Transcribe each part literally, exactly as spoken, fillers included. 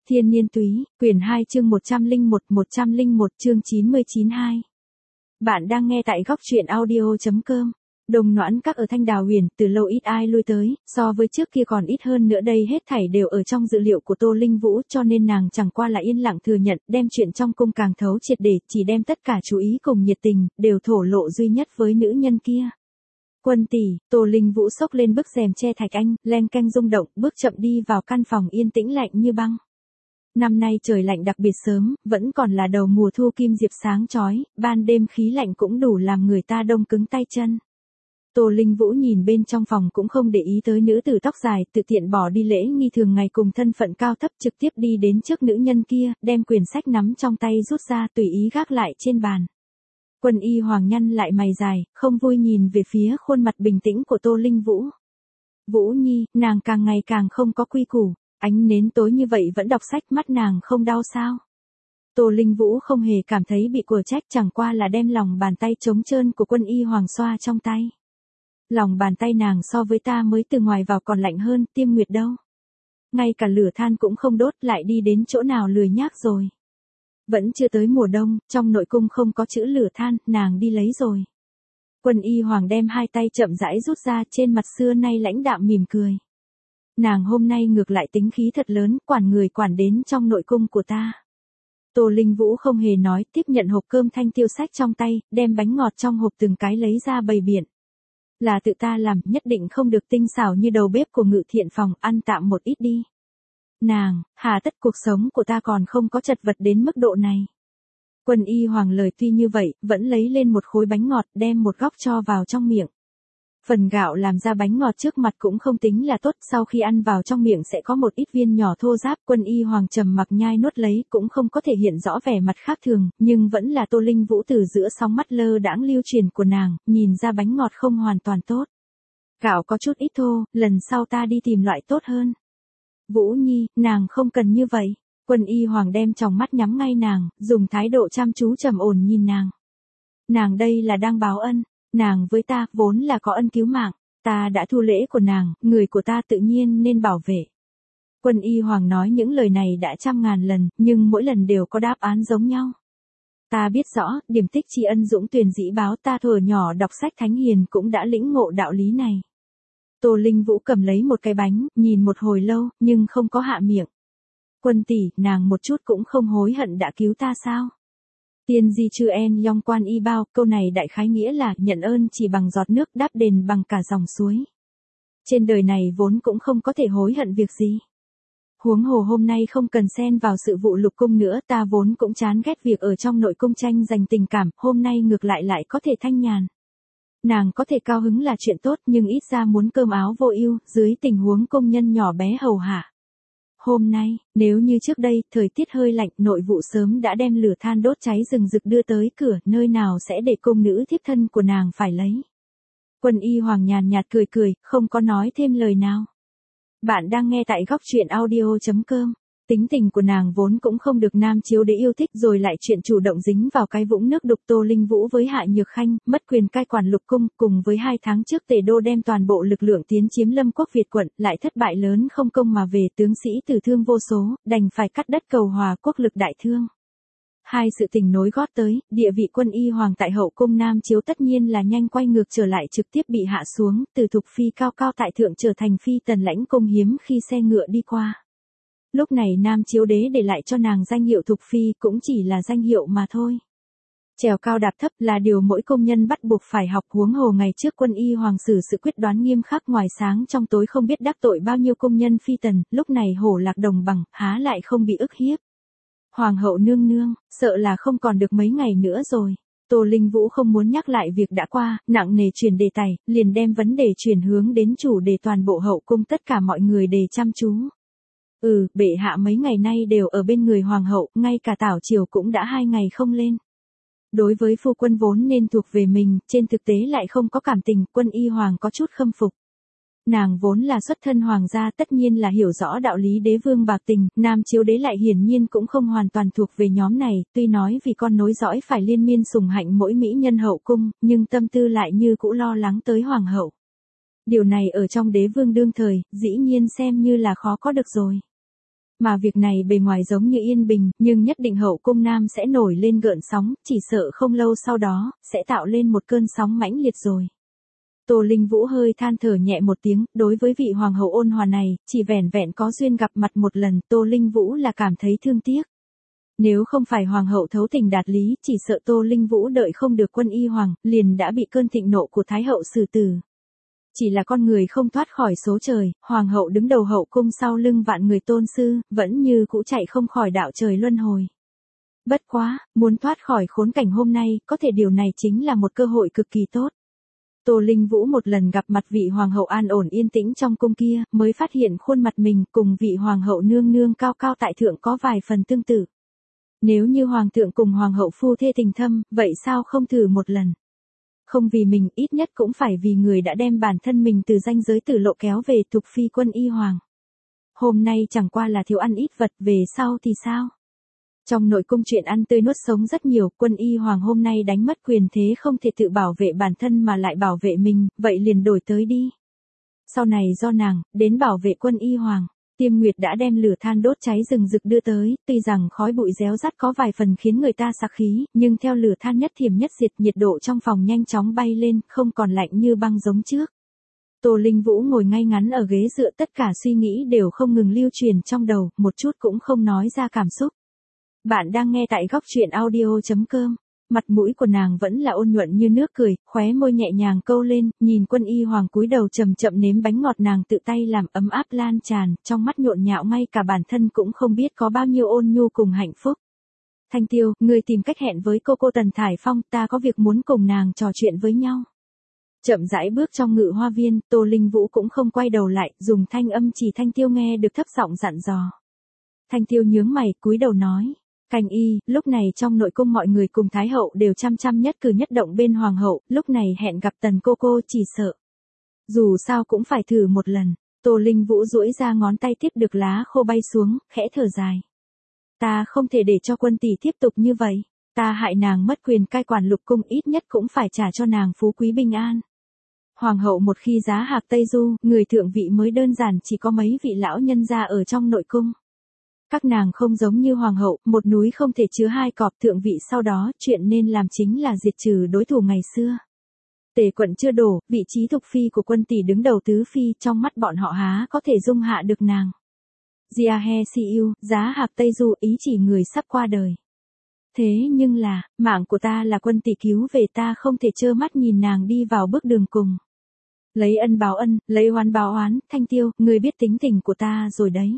Thiên Niên Túy, quyển hai chương một trăm lẻ một, một trăm lẻ một chương chín mươi chín hai. Bạn đang nghe tại góc truyện audio chấm com. Đồng Noãn Các ở Thanh Đào Huyền, từ lâu ít ai lui tới, so với trước kia còn ít hơn nữa, đây hết thảy đều ở trong dự liệu của Tô Linh Vũ, cho nên nàng chẳng qua là yên lặng thừa nhận, đem chuyện trong cung càng thấu triệt để, chỉ đem tất cả chú ý cùng nhiệt tình, đều thổ lộ duy nhất với nữ nhân kia. Quân tỷ, Tô Linh Vũ xốc lên bức rèm che thạch anh, len canh rung động, bước chậm đi vào căn phòng yên tĩnh lạnh như băng. Năm nay trời lạnh đặc biệt sớm, vẫn còn là đầu mùa thu, kim diệp sáng chói, ban đêm khí lạnh cũng đủ làm người ta đông cứng tay chân. Tô Linh Vũ nhìn bên trong phòng cũng không để ý tới nữ tử tóc dài, tự tiện bỏ đi lễ nghi thường ngày cùng thân phận cao thấp, trực tiếp đi đến trước nữ nhân kia, đem quyển sách nắm trong tay rút ra, tùy ý gác lại trên bàn. Quân Y Hoàng nhăn lại mày dài, không vui nhìn về phía khuôn mặt bình tĩnh của Tô Linh Vũ. Vũ Nhi, nàng càng ngày càng không có quy củ, ánh nến tối như vậy vẫn đọc sách, mắt nàng không đau sao? Tô Linh Vũ không hề cảm thấy bị của trách, chẳng qua là đem lòng bàn tay trống trơn của Quân Y Hoàng xoa trong tay. Lòng bàn tay nàng so với ta mới từ ngoài vào còn lạnh hơn, Tiêm Nguyệt đâu? Ngay cả lửa than cũng không đốt, lại đi đến chỗ nào lười nhác rồi. Vẫn chưa tới mùa đông, trong nội cung không có chữ lửa than, nàng đi lấy rồi. Quân Y Hoàng đem hai tay chậm rãi rút ra, trên mặt xưa nay lãnh đạm mỉm cười. Nàng hôm nay ngược lại tính khí thật lớn, quản người quản đến trong nội cung của ta. Tô Linh Vũ không hề nói, tiếp nhận hộp cơm thanh tiêu sách trong tay, đem bánh ngọt trong hộp từng cái lấy ra bày biện. Là tự ta làm, nhất định không được tinh xảo như đầu bếp của Ngự Thiện Phòng, ăn tạm một ít đi. Nàng, hà tất cuộc sống của ta còn không có chật vật đến mức độ này. Quân Y Hoàng lời tuy như vậy, vẫn lấy lên một khối bánh ngọt, đem một góc cho vào trong miệng. Phần gạo làm ra bánh ngọt trước mặt cũng không tính là tốt, sau khi ăn vào trong miệng sẽ có một ít viên nhỏ thô ráp. Quân Y Hoàng trầm mặc nhai nuốt lấy, cũng không có thể hiện rõ vẻ mặt khác thường, nhưng vẫn là Tô Linh Vũ từ giữa sóng mắt lơ đãng lưu truyền của nàng, nhìn ra bánh ngọt không hoàn toàn tốt. Gạo có chút ít thô, lần sau ta đi tìm loại tốt hơn. Vũ Nhi, nàng không cần như vậy. Quân Y Hoàng đem tròng mắt nhắm ngay nàng, dùng thái độ chăm chú trầm ổn nhìn nàng. Nàng đây là đang báo ân. Nàng với ta, vốn là có ân cứu mạng, ta đã thu lễ của nàng, người của ta tự nhiên nên bảo vệ. Quân Y Hoàng nói những lời này đã trăm ngàn lần, nhưng mỗi lần đều có đáp án giống nhau. Ta biết rõ, điểm tích tri ân dũng tuyền dĩ báo, ta thuở nhỏ đọc sách thánh hiền cũng đã lĩnh ngộ đạo lý này. Tô Linh Vũ cầm lấy một cái bánh, nhìn một hồi lâu, nhưng không có hạ miệng. Quân tỷ, nàng một chút cũng không hối hận đã cứu ta sao? Tiên di chư en yong quan y bao, câu này đại khái nghĩa là nhận ơn chỉ bằng giọt nước, đáp đền bằng cả dòng suối. Trên đời này vốn cũng không có thể hối hận việc gì. Huống hồ hôm nay không cần xen vào sự vụ lục cung nữa, ta vốn cũng chán ghét việc ở trong nội cung tranh giành tình cảm, hôm nay ngược lại lại có thể thanh nhàn. Nàng có thể cao hứng là chuyện tốt, nhưng ít ra muốn cơm áo vô ưu, dưới tình huống công nhân nhỏ bé hầu hạ. Hôm nay, nếu như trước đây, thời tiết hơi lạnh, nội vụ sớm đã đem lửa than đốt cháy rừng rực đưa tới cửa, nơi nào sẽ để cung nữ thiếp thân của nàng phải lấy. Quân Y Hoàng nhàn nhạt cười cười, không có nói thêm lời nào. Bạn đang nghe tại góc truyện audio chấm com. Tính tình của nàng vốn cũng không được nam chiếu đế yêu thích, rồi lại chuyện chủ động dính vào cái vũng nước đục. Tô Linh Vũ với Hạ Nhược Khanh, mất quyền cai quản lục cung, cùng với hai tháng trước Tề Đô đem toàn bộ lực lượng tiến chiếm Lâm Quốc Việt quận, lại thất bại lớn không công mà về, tướng sĩ tử thương vô số, đành phải cắt đất cầu hòa, quốc lực đại thương. Hai sự tình nối gót tới, địa vị Quân Y Hoàng tại hậu cung nam chiếu tất nhiên là nhanh quay ngược trở lại, trực tiếp bị hạ xuống, từ thục phi cao cao tại thượng trở thành phi tần lãnh cung hiếm khi xe ngựa đi qua. Lúc này nam chiếu đế để lại cho nàng danh hiệu thục phi cũng chỉ là danh hiệu mà thôi. Trèo cao đạp thấp là điều mỗi công nhân bắt buộc phải học, huống hồ ngày trước Quân Y Hoàng xử sự quyết đoán nghiêm khắc, ngoài sáng trong tối không biết đắc tội bao nhiêu công nhân phi tần, lúc này hổ lạc đồng bằng, há lại không bị ức hiếp. Hoàng hậu nương nương, sợ là không còn được mấy ngày nữa rồi. Tô Linh Vũ không muốn nhắc lại việc đã qua, nặng nề chuyển đề tài, liền đem vấn đề chuyển hướng đến chủ đề toàn bộ hậu cung, tất cả mọi người đề chăm chú. Ừ, bệ hạ mấy ngày nay đều ở bên người hoàng hậu, ngay cả tảo triều cũng đã hai ngày không lên. Đối với phu quân vốn nên thuộc về mình, trên thực tế lại không có cảm tình, Quân Y Hoàng có chút khâm phục. Nàng vốn là xuất thân hoàng gia, tất nhiên là hiểu rõ đạo lý đế vương bạc tình, nam chiếu đế lại hiển nhiên cũng không hoàn toàn thuộc về nhóm này, tuy nói vì con nối dõi phải liên miên sủng hạnh mỗi mỹ nhân hậu cung, nhưng tâm tư lại như cũ lo lắng tới hoàng hậu. Điều này ở trong đế vương đương thời, dĩ nhiên xem như là khó có được rồi. Mà việc này bề ngoài giống như yên bình, nhưng nhất định hậu cung nam sẽ nổi lên gợn sóng, chỉ sợ không lâu sau đó, sẽ tạo lên một cơn sóng mãnh liệt rồi. Tô Linh Vũ hơi than thở nhẹ một tiếng, đối với vị hoàng hậu ôn hòa này, chỉ vẻn vẹn có duyên gặp mặt một lần, Tô Linh Vũ là cảm thấy thương tiếc. Nếu không phải hoàng hậu thấu tình đạt lý, chỉ sợ Tô Linh Vũ đợi không được Quân Y Hoàng, liền đã bị cơn thịnh nộ của Thái hậu xử tử. Chỉ là con người không thoát khỏi số trời, hoàng hậu đứng đầu hậu cung sau lưng vạn người tôn sư, vẫn như cũ chạy không khỏi đạo trời luân hồi. Bất quá, muốn thoát khỏi khốn cảnh hôm nay, có thể điều này chính là một cơ hội cực kỳ tốt. Tô Linh Vũ một lần gặp mặt vị hoàng hậu an ổn yên tĩnh trong cung kia, mới phát hiện khuôn mặt mình cùng vị hoàng hậu nương nương cao cao tại thượng có vài phần tương tự. Nếu như hoàng thượng cùng hoàng hậu phu thê tình thâm, vậy sao không thử một lần? Không vì mình, ít nhất cũng phải vì người đã đem bản thân mình từ ranh giới tử lộ kéo về Thục Phi Quân Y Hoàng. Hôm nay chẳng qua là thiếu ăn ít vật, về sau thì sao? Trong nội cung chuyện ăn tươi nuốt sống rất nhiều, Quân Y Hoàng hôm nay đánh mất quyền thế không thể tự bảo vệ bản thân mà lại bảo vệ mình, vậy liền đổi tới đi. Sau này do nàng, đến bảo vệ Quân Y Hoàng. Tiêm Nguyệt đã đem lửa than đốt cháy rừng rực đưa tới, tuy rằng khói bụi réo rắt có vài phần khiến người ta sặc khí, nhưng theo lửa than nhất thiểm nhất diệt, nhiệt độ trong phòng nhanh chóng bay lên, không còn lạnh như băng giống trước. Tô Linh Vũ ngồi ngay ngắn ở ghế dựa, tất cả suy nghĩ đều không ngừng lưu truyền trong đầu, một chút cũng không nói ra cảm xúc. Bạn đang nghe tại góc truyện audio chấm com. Mặt mũi của nàng vẫn là ôn nhuận như nước cười, khóe môi nhẹ nhàng câu lên, nhìn Quân Y Hoàng cúi đầu chậm chậm nếm bánh ngọt nàng tự tay làm, ấm áp lan tràn, trong mắt nhộn nhạo ngay cả bản thân cũng không biết có bao nhiêu ôn nhu cùng hạnh phúc. Thanh Tiêu, người tìm cách hẹn với cô cô Tần Thải Phong, ta có việc muốn cùng nàng trò chuyện với nhau. Chậm rãi bước trong ngự hoa viên, Tô Linh Vũ cũng không quay đầu lại, dùng thanh âm chỉ Thanh Tiêu nghe được thấp giọng dặn dò. Thanh Tiêu nhướng mày, cúi đầu nói. Canh y, lúc này trong nội cung mọi người cùng Thái hậu đều chăm chăm nhất cử nhất động bên hoàng hậu, lúc này hẹn gặp Tần cô cô chỉ sợ. Dù sao cũng phải thử một lần, Tô Linh Vũ duỗi ra ngón tay tiếp được lá khô bay xuống, khẽ thở dài. Ta không thể để cho Quân tỷ tiếp tục như vậy, ta hại nàng mất quyền cai quản lục cung, ít nhất cũng phải trả cho nàng phú quý bình an. Hoàng hậu một khi giá hạc Tây Du, người thượng vị mới đơn giản chỉ có mấy vị lão nhân gia ở trong nội cung. Các nàng không giống như hoàng hậu, một núi không thể chứa hai cọp, thượng vị sau đó, chuyện nên làm chính là diệt trừ đối thủ ngày xưa. Tề quận chưa đổ, vị trí Thục Phi của Quân tỷ đứng đầu tứ phi, trong mắt bọn họ há có thể dung hạ được nàng. Gia he si yêu, giá hạc Tây Du, ý chỉ người sắp qua đời. Thế nhưng là, mạng của ta là Quân tỷ cứu về, ta không thể trơ mắt nhìn nàng đi vào bước đường cùng. Lấy ân báo ân, lấy oán báo oán, Thanh Tiêu, người biết tính tình của ta rồi đấy.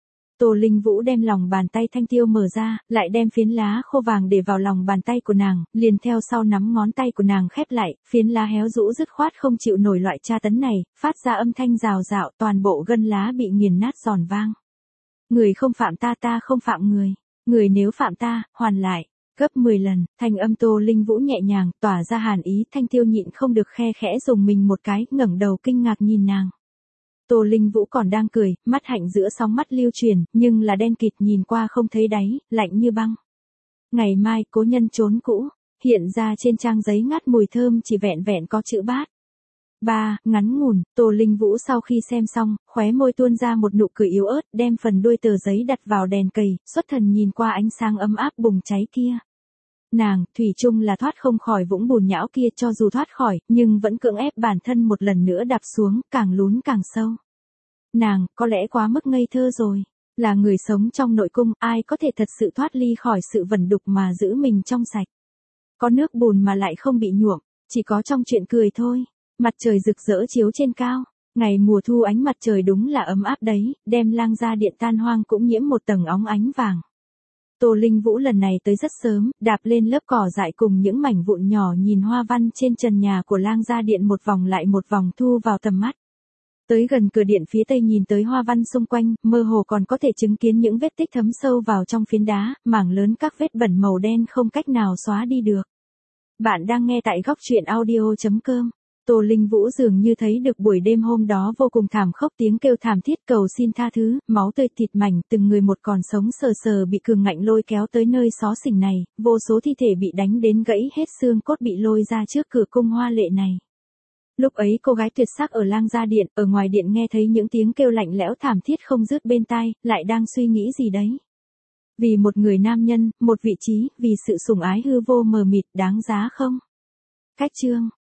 Tô Linh Vũ đem lòng bàn tay Thanh Tiêu mở ra, lại đem phiến lá khô vàng để vào lòng bàn tay của nàng, liền theo sau nắm ngón tay của nàng khép lại, phiến lá héo rũ dứt khoát không chịu nổi loại tra tấn này, phát ra âm thanh rào rạo, toàn bộ gân lá bị nghiền nát giòn vang. Người không phạm ta, ta không phạm người, người nếu phạm ta, hoàn lại, gấp mười lần, thanh âm Tô Linh Vũ nhẹ nhàng, tỏa ra hàn ý, Thanh Tiêu nhịn không được khe khẽ dùng mình một cái, ngẩng đầu kinh ngạc nhìn nàng. Tô Linh Vũ còn đang cười, mắt hạnh giữa sóng mắt lưu truyền, nhưng là đen kịt nhìn qua không thấy đáy, lạnh như băng. Ngày mai, cố nhân trốn cũ, hiện ra trên trang giấy ngát mùi thơm chỉ vẹn vẹn có chữ bát. Ba, ngắn ngủn, Tô Linh Vũ sau khi xem xong, khóe môi tuôn ra một nụ cười yếu ớt, đem phần đuôi tờ giấy đặt vào đèn cầy, xuất thần nhìn qua ánh sáng ấm áp bùng cháy kia. Nàng, thủy chung là thoát không khỏi vũng bùn nhão kia, cho dù thoát khỏi, nhưng vẫn cưỡng ép bản thân một lần nữa đạp xuống, càng lún càng sâu. Nàng, có lẽ quá mức ngây thơ rồi. Là người sống trong nội cung, ai có thể thật sự thoát ly khỏi sự vẩn đục mà giữ mình trong sạch. Có nước bùn mà lại không bị nhuộm, chỉ có trong chuyện cười thôi. Mặt trời rực rỡ chiếu trên cao. Ngày mùa thu ánh mặt trời đúng là ấm áp đấy, đem lang gia điện tan hoang cũng nhiễm một tầng óng ánh vàng. Tô Linh Vũ lần này tới rất sớm, đạp lên lớp cỏ dại cùng những mảnh vụn nhỏ, nhìn hoa văn trên trần nhà của lang gia điện một vòng lại một vòng thu vào tầm mắt. Tới gần cửa điện phía tây nhìn tới hoa văn xung quanh, mơ hồ còn có thể chứng kiến những vết tích thấm sâu vào trong phiến đá, mảng lớn các vết bẩn màu đen không cách nào xóa đi được. Bạn đang nghe tại góc truyện audio chấm com. Tô Linh Vũ dường như thấy được buổi đêm hôm đó vô cùng thảm khốc, tiếng kêu thảm thiết cầu xin tha thứ, máu tươi thịt mảnh, từng người một còn sống sờ sờ bị cường ngạnh lôi kéo tới nơi xó xỉnh này, vô số thi thể bị đánh đến gãy hết xương cốt bị lôi ra trước cửa cung hoa lệ này. Lúc ấy cô gái tuyệt sắc ở lang gia điện, ở ngoài điện nghe thấy những tiếng kêu lạnh lẽo thảm thiết không dứt bên tai, lại đang suy nghĩ gì đấy. Vì một người nam nhân, một vị trí, vì sự sủng ái hư vô mờ mịt, đáng giá không? Cách chương